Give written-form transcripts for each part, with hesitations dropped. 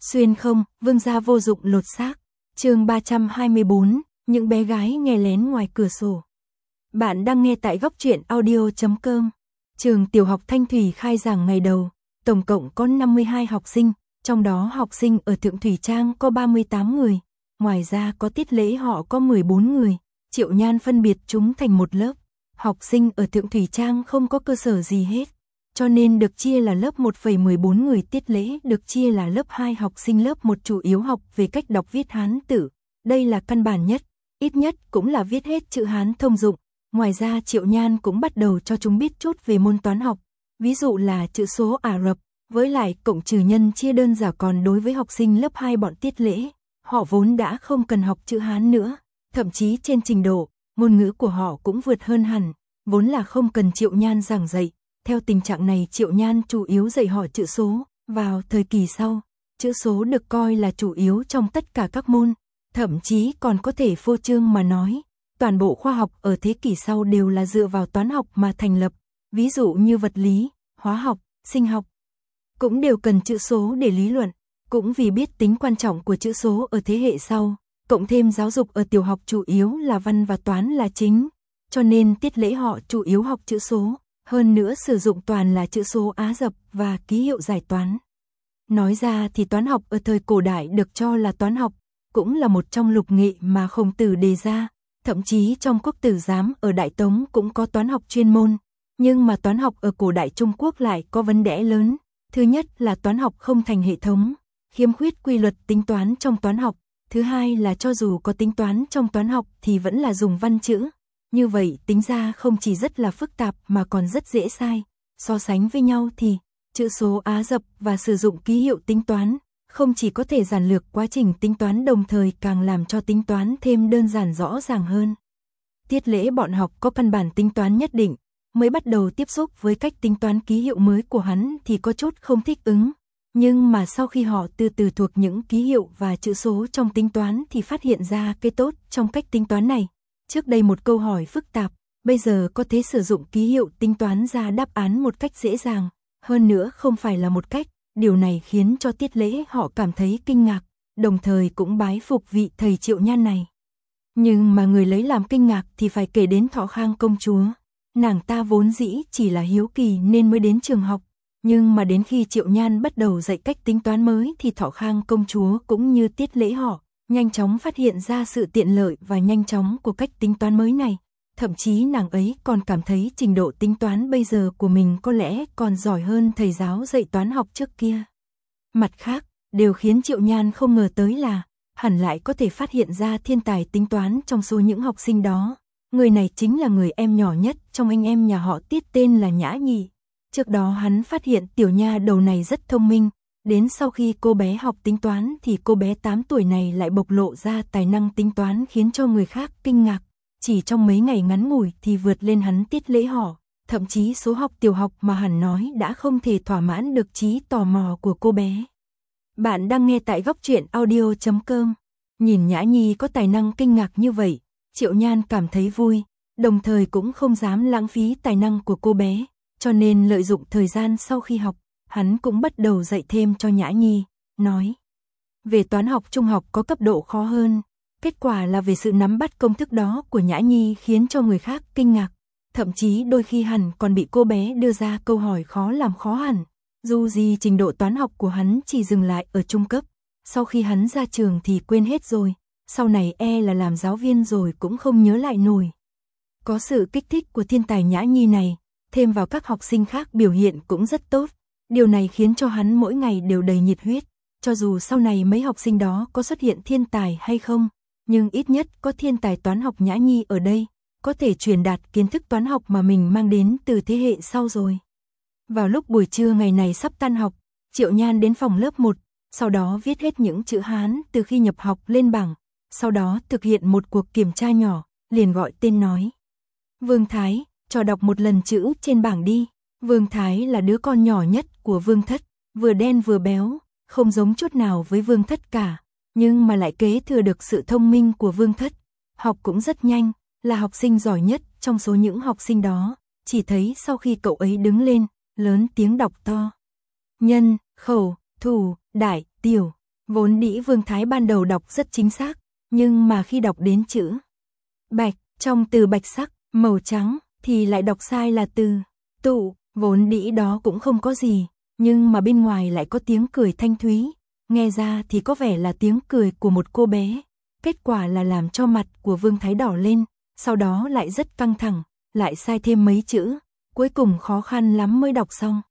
Xuyên không, vương gia vô dụng lột xác. Chương 324, những bé gái nghe lén ngoài cửa sổ. Bạn đang nghe tại góc truyện audio.com. Trường tiểu học Thanh Thủy khai giảng ngày đầu, tổng cộng có 52 học sinh, trong đó học sinh ở Thượng Thủy Trang có 38 người, ngoài ra có tiết lễ họ có 14 người. Triệu Nhan phân biệt chúng thành một lớp. Học sinh ở Thượng Thủy Trang không có cơ sở gì hết, cho nên được chia là lớp 1,14 người. Tiết lễ được chia là lớp 2. Học sinh lớp 1 chủ yếu học về cách đọc viết Hán tự, đây là căn bản nhất, ít nhất cũng là viết hết chữ Hán thông dụng. Ngoài ra Triệu Nhan cũng bắt đầu cho chúng biết chút về môn toán học, ví dụ là chữ số Ả Rập, với lại cộng trừ nhân chia đơn giản. Còn đối với học sinh lớp 2 bọn tiết lễ, họ vốn đã không cần học chữ Hán nữa, thậm chí trên trình độ, ngôn ngữ của họ cũng vượt hơn hẳn, vốn là không cần Triệu Nhan giảng dạy. Theo tình trạng này Triệu Nhan chủ yếu dạy họ chữ số. Vào thời kỳ sau, chữ số được coi là chủ yếu trong tất cả các môn, thậm chí còn có thể phô trương mà nói, toàn bộ khoa học ở thế kỷ sau đều là dựa vào toán học mà thành lập, ví dụ như vật lý, hóa học, sinh học, cũng đều cần chữ số để lý luận. Cũng vì biết tính quan trọng của chữ số ở thế hệ sau, cộng thêm giáo dục ở tiểu học chủ yếu là văn và toán là chính, cho nên tiết lễ họ chủ yếu học chữ số, hơn nữa sử dụng toàn là chữ số Á Rập và ký hiệu giải toán. Nói ra thì toán học ở thời cổ đại được cho là toán học, cũng là một trong lục nghệ mà Khổng Tử đề ra, thậm chí trong Quốc tử giám ở Đại Tống cũng có toán học chuyên môn, nhưng mà toán học ở cổ đại Trung Quốc lại có vấn đề lớn. Thứ nhất là toán học không thành hệ thống, khiếm khuyết quy luật tính toán trong toán học. Thứ hai là cho dù có tính toán trong toán học thì vẫn là dùng văn chữ. Như vậy tính ra không chỉ rất là phức tạp mà còn rất dễ sai. So sánh với nhau thì chữ số Á Rập và sử dụng ký hiệu tính toán không chỉ có thể giản lược quá trình tính toán, đồng thời càng làm cho tính toán thêm đơn giản rõ ràng hơn. Tiết lễ bọn học có căn bản tính toán nhất định, mới bắt đầu tiếp xúc với cách tính toán ký hiệu mới của hắn thì có chút không thích ứng. Nhưng mà sau khi họ từ từ thuộc những ký hiệu và chữ số trong tính toán thì phát hiện ra cái tốt trong cách tính toán này. Trước đây một câu hỏi phức tạp, bây giờ có thể sử dụng ký hiệu tính toán ra đáp án một cách dễ dàng, hơn nữa không phải là một cách. Điều này khiến cho tiết lễ họ cảm thấy kinh ngạc, đồng thời cũng bái phục vị thầy Triệu Nhan này. Nhưng mà người lấy làm kinh ngạc thì phải kể đến Thọ Khang công chúa. Nàng ta vốn dĩ chỉ là hiếu kỳ nên mới đến trường học, nhưng mà đến khi Triệu Nhan bắt đầu dạy cách tính toán mới thì Thọ Khang công chúa cũng như tiết lễ họ nhanh chóng phát hiện ra sự tiện lợi và nhanh chóng của cách tính toán mới này. Thậm chí nàng ấy còn cảm thấy trình độ tính toán bây giờ của mình có lẽ còn giỏi hơn thầy giáo dạy toán học trước kia. Mặt khác, điều khiến Triệu Nhan không ngờ tới là hẳn lại có thể phát hiện ra thiên tài tính toán trong số những học sinh đó. Người này chính là người em nhỏ nhất trong anh em nhà họ Tiết, tên là Nhã Nhi. Trước đó hắn phát hiện tiểu nha đầu này rất thông minh, đến sau khi cô bé học tính toán thì cô bé 8 tuổi này lại bộc lộ ra tài năng tính toán khiến cho người khác kinh ngạc. Chỉ trong mấy ngày ngắn ngủi thì vượt lên hắn tiết lễ họ, thậm chí số học tiểu học mà hắn nói đã không thể thỏa mãn được trí tò mò của cô bé. Bạn đang nghe tại góc truyện audio.com. Nhìn Nhã Nhi có tài năng kinh ngạc như vậy, Triệu Nhan cảm thấy vui, đồng thời cũng không dám lãng phí tài năng của cô bé, cho nên lợi dụng thời gian sau khi học, hắn cũng bắt đầu dạy thêm cho Nhã Nhi, nói về toán học trung học có cấp độ khó hơn. Kết quả là về sự nắm bắt công thức đó của Nhã Nhi khiến cho người khác kinh ngạc, thậm chí đôi khi hẳn còn bị cô bé đưa ra câu hỏi khó làm khó hẳn. Dù gì trình độ toán học của hắn chỉ dừng lại ở trung cấp, sau khi hắn ra trường thì quên hết rồi, sau này là làm giáo viên rồi cũng không nhớ lại nổi. Có sự kích thích của thiên tài Nhã Nhi này, thêm vào các học sinh khác biểu hiện cũng rất tốt, điều này khiến cho hắn mỗi ngày đều đầy nhiệt huyết, cho dù sau này mấy học sinh đó có xuất hiện thiên tài hay không, nhưng ít nhất có thiên tài toán học Nhã Nhi ở đây, có thể truyền đạt kiến thức toán học mà mình mang đến từ thế hệ sau rồi. Vào lúc buổi trưa ngày này sắp tan học, Triệu Nhan đến phòng lớp 1, sau đó viết hết những chữ Hán từ khi nhập học lên bảng, sau đó thực hiện một cuộc kiểm tra nhỏ, liền gọi tên nói: Vương Thái, cho đọc một lần chữ trên bảng đi. Vương Thái là đứa con nhỏ nhất của Vương Thất, vừa đen vừa béo, không giống chút nào với Vương Thất cả, nhưng mà lại kế thừa được sự thông minh của Vương Thất, học cũng rất nhanh, là học sinh giỏi nhất trong số những học sinh đó. Chỉ thấy sau khi cậu ấy đứng lên, lớn tiếng đọc to: nhân, khẩu, thủ, đại, tiểu, Vốn dĩ Vương Thái ban đầu đọc rất chính xác, nhưng mà khi đọc đến chữ bạch, trong từ bạch sắc, màu trắng, thì lại đọc sai là từ tụ, vốn dĩ đó cũng không có gì, nhưng mà bên ngoài lại có tiếng cười thanh thúy, nghe ra thì có vẻ là tiếng cười của một cô bé, kết quả là làm cho mặt của Vương Thái đỏ lên, sau đó lại rất căng thẳng, lại sai thêm mấy chữ, cuối cùng khó khăn lắm mới đọc xong.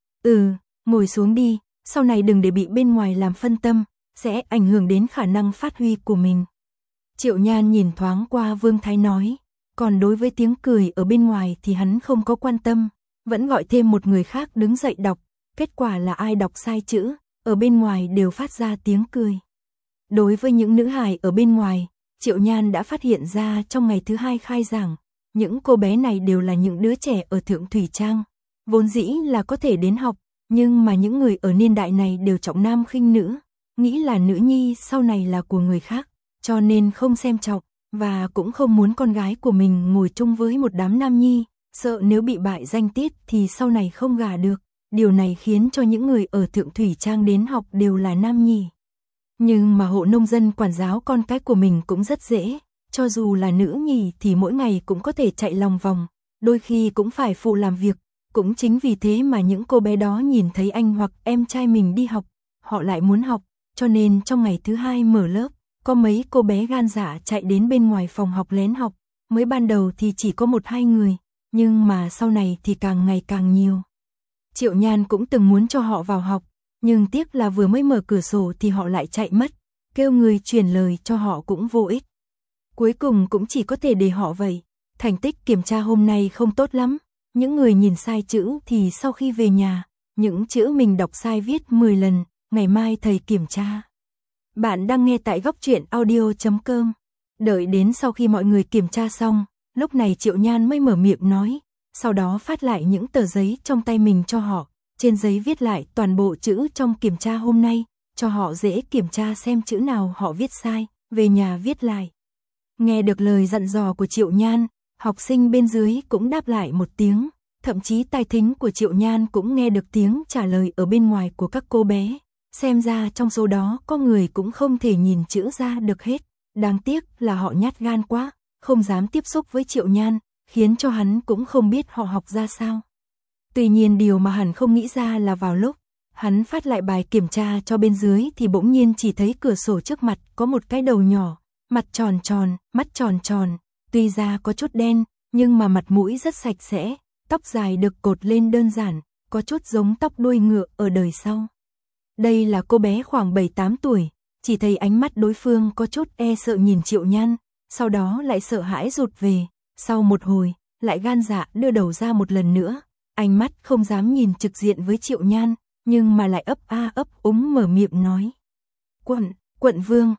Ngồi xuống đi, sau này đừng để bị bên ngoài làm phân tâm, sẽ ảnh hưởng đến khả năng phát huy của mình. Triệu Nhan nhìn thoáng qua Vương Thái nói, còn đối với tiếng cười ở bên ngoài thì hắn không có quan tâm, vẫn gọi thêm một người khác đứng dậy đọc, kết quả là ai đọc sai chữ, ở bên ngoài đều phát ra tiếng cười. Đối với những nữ hài ở bên ngoài, Triệu Nhan đã phát hiện ra trong ngày thứ 2 khai giảng, những cô bé này đều là những đứa trẻ ở Thượng Thủy Trang, vốn dĩ là có thể đến học, nhưng mà những người ở niên đại này đều trọng nam khinh nữ, nghĩ là nữ nhi sau này là của người khác, cho nên không xem trọng, và cũng không muốn con gái của mình ngồi chung với một đám nam nhi, sợ nếu bị bại danh tiết thì sau này không gả được. Điều này khiến cho những người ở Thượng Thủy Trang đến học đều là nam nhi. Nhưng mà hộ nông dân quản giáo con cái của mình cũng rất dễ, cho dù là nữ nhi thì mỗi ngày cũng có thể chạy lòng vòng, đôi khi cũng phải phụ làm việc, cũng chính vì thế mà những cô bé đó nhìn thấy anh hoặc em trai mình đi học, họ lại muốn học, cho nên trong ngày thứ 2 mở lớp, có mấy cô bé gan dạ chạy đến bên ngoài phòng học lén học, mới ban đầu thì chỉ có 1-2 người, nhưng mà sau này thì càng ngày càng nhiều. Triệu Nhan cũng từng muốn cho họ vào học, nhưng tiếc là vừa mới mở cửa sổ thì họ lại chạy mất, kêu người truyền lời cho họ cũng vô ích. Cuối cùng cũng chỉ có thể để họ vậy. Thành tích kiểm tra hôm nay không tốt lắm, những người nhìn sai chữ thì sau khi về nhà, những chữ mình đọc sai viết 10 lần, ngày mai thầy kiểm tra. Bạn đang nghe tại góc truyện audio.com. Đợi đến sau khi mọi người kiểm tra xong, lúc này Triệu Nhan mới mở miệng nói, sau đó phát lại những tờ giấy trong tay mình cho họ, trên giấy viết lại toàn bộ chữ trong kiểm tra hôm nay, cho họ dễ kiểm tra xem chữ nào họ viết sai, về nhà viết lại. Nghe được lời dặn dò của Triệu Nhan, học sinh bên dưới cũng đáp lại một tiếng, thậm chí tai thính của Triệu Nhan cũng nghe được tiếng trả lời ở bên ngoài của các cô bé, xem ra trong số đó có người cũng không thể nhìn chữ ra được hết, đáng tiếc là họ nhát gan quá, không dám tiếp xúc với Triệu Nhan, khiến cho hắn cũng không biết họ học ra sao. Tuy nhiên điều mà hắn không nghĩ ra là vào lúc hắn phát lại bài kiểm tra cho bên dưới thì bỗng nhiên chỉ thấy cửa sổ trước mặt có một cái đầu nhỏ, mặt tròn tròn, mắt tròn tròn, tuy da có chút đen, nhưng mà mặt mũi rất sạch sẽ, tóc dài được cột lên đơn giản, có chút giống tóc đuôi ngựa ở đời sau. Đây là cô bé khoảng 7-8 tuổi, chỉ thấy ánh mắt đối phương có chút e sợ nhìn Triệu Nhan, sau đó lại sợ hãi rụt về, sau một hồi, lại gan dạ đưa đầu ra một lần nữa, ánh mắt không dám nhìn trực diện với Triệu Nhan, nhưng mà lại ấp a ấp úng mở miệng nói. Quận Vương,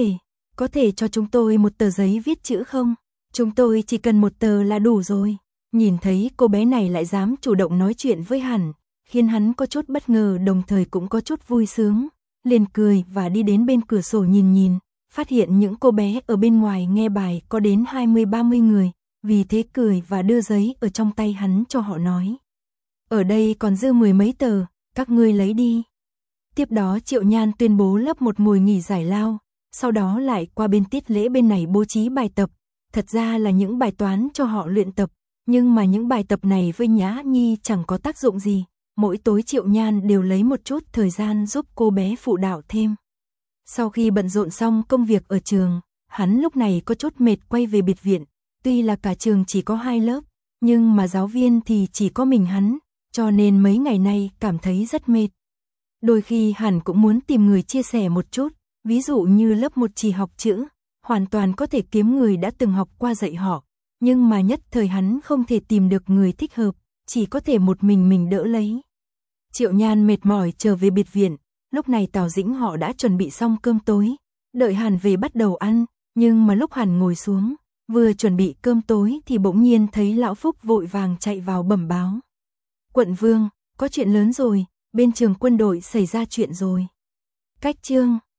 có thể cho chúng tôi một tờ giấy viết chữ không? Chúng tôi chỉ cần một tờ là đủ rồi. Nhìn thấy cô bé này lại dám chủ động nói chuyện với hắn, khiến hắn có chút bất ngờ đồng thời cũng có chút vui sướng, liền cười và đi đến bên cửa sổ nhìn, phát hiện những cô bé ở bên ngoài nghe bài có đến 20-30 người, vì thế cười và đưa giấy ở trong tay hắn cho họ nói. Ở đây còn dư 10 mấy tờ, các ngươi lấy đi. Tiếp đó Triệu Nhan tuyên bố lớp 1 ngồi nghỉ giải lao, sau đó lại qua bên tiết lễ bên này bố trí bài tập, thật ra là những bài toán cho họ luyện tập, nhưng mà những bài tập này với Nhã Nhi chẳng có tác dụng gì, mỗi tối Triệu Nhan đều lấy một chút thời gian giúp cô bé phụ đạo thêm. Sau khi bận rộn xong công việc ở trường, hắn lúc này có chút mệt quay về biệt viện, tuy là cả trường chỉ có 2 lớp, nhưng mà giáo viên thì chỉ có mình hắn, cho nên mấy ngày nay cảm thấy rất mệt. Đôi khi hắn cũng muốn tìm người chia sẻ một chút, ví dụ như lớp 1 chỉ học chữ, hoàn toàn có thể kiếm người đã từng học qua dạy họ, nhưng mà nhất thời hắn không thể tìm được người thích hợp, chỉ có thể một mình đỡ lấy. Triệu Nhan mệt mỏi trở về biệt viện, lúc này Tào Dĩnh họ đã chuẩn bị xong cơm tối, đợi Hàn về bắt đầu ăn, nhưng mà lúc Hàn ngồi xuống, vừa chuẩn bị cơm tối thì bỗng nhiên thấy Lão Phúc vội vàng chạy vào bẩm báo. Quận Vương, có chuyện lớn rồi, bên trường quân đội xảy ra chuyện rồi. Cách chương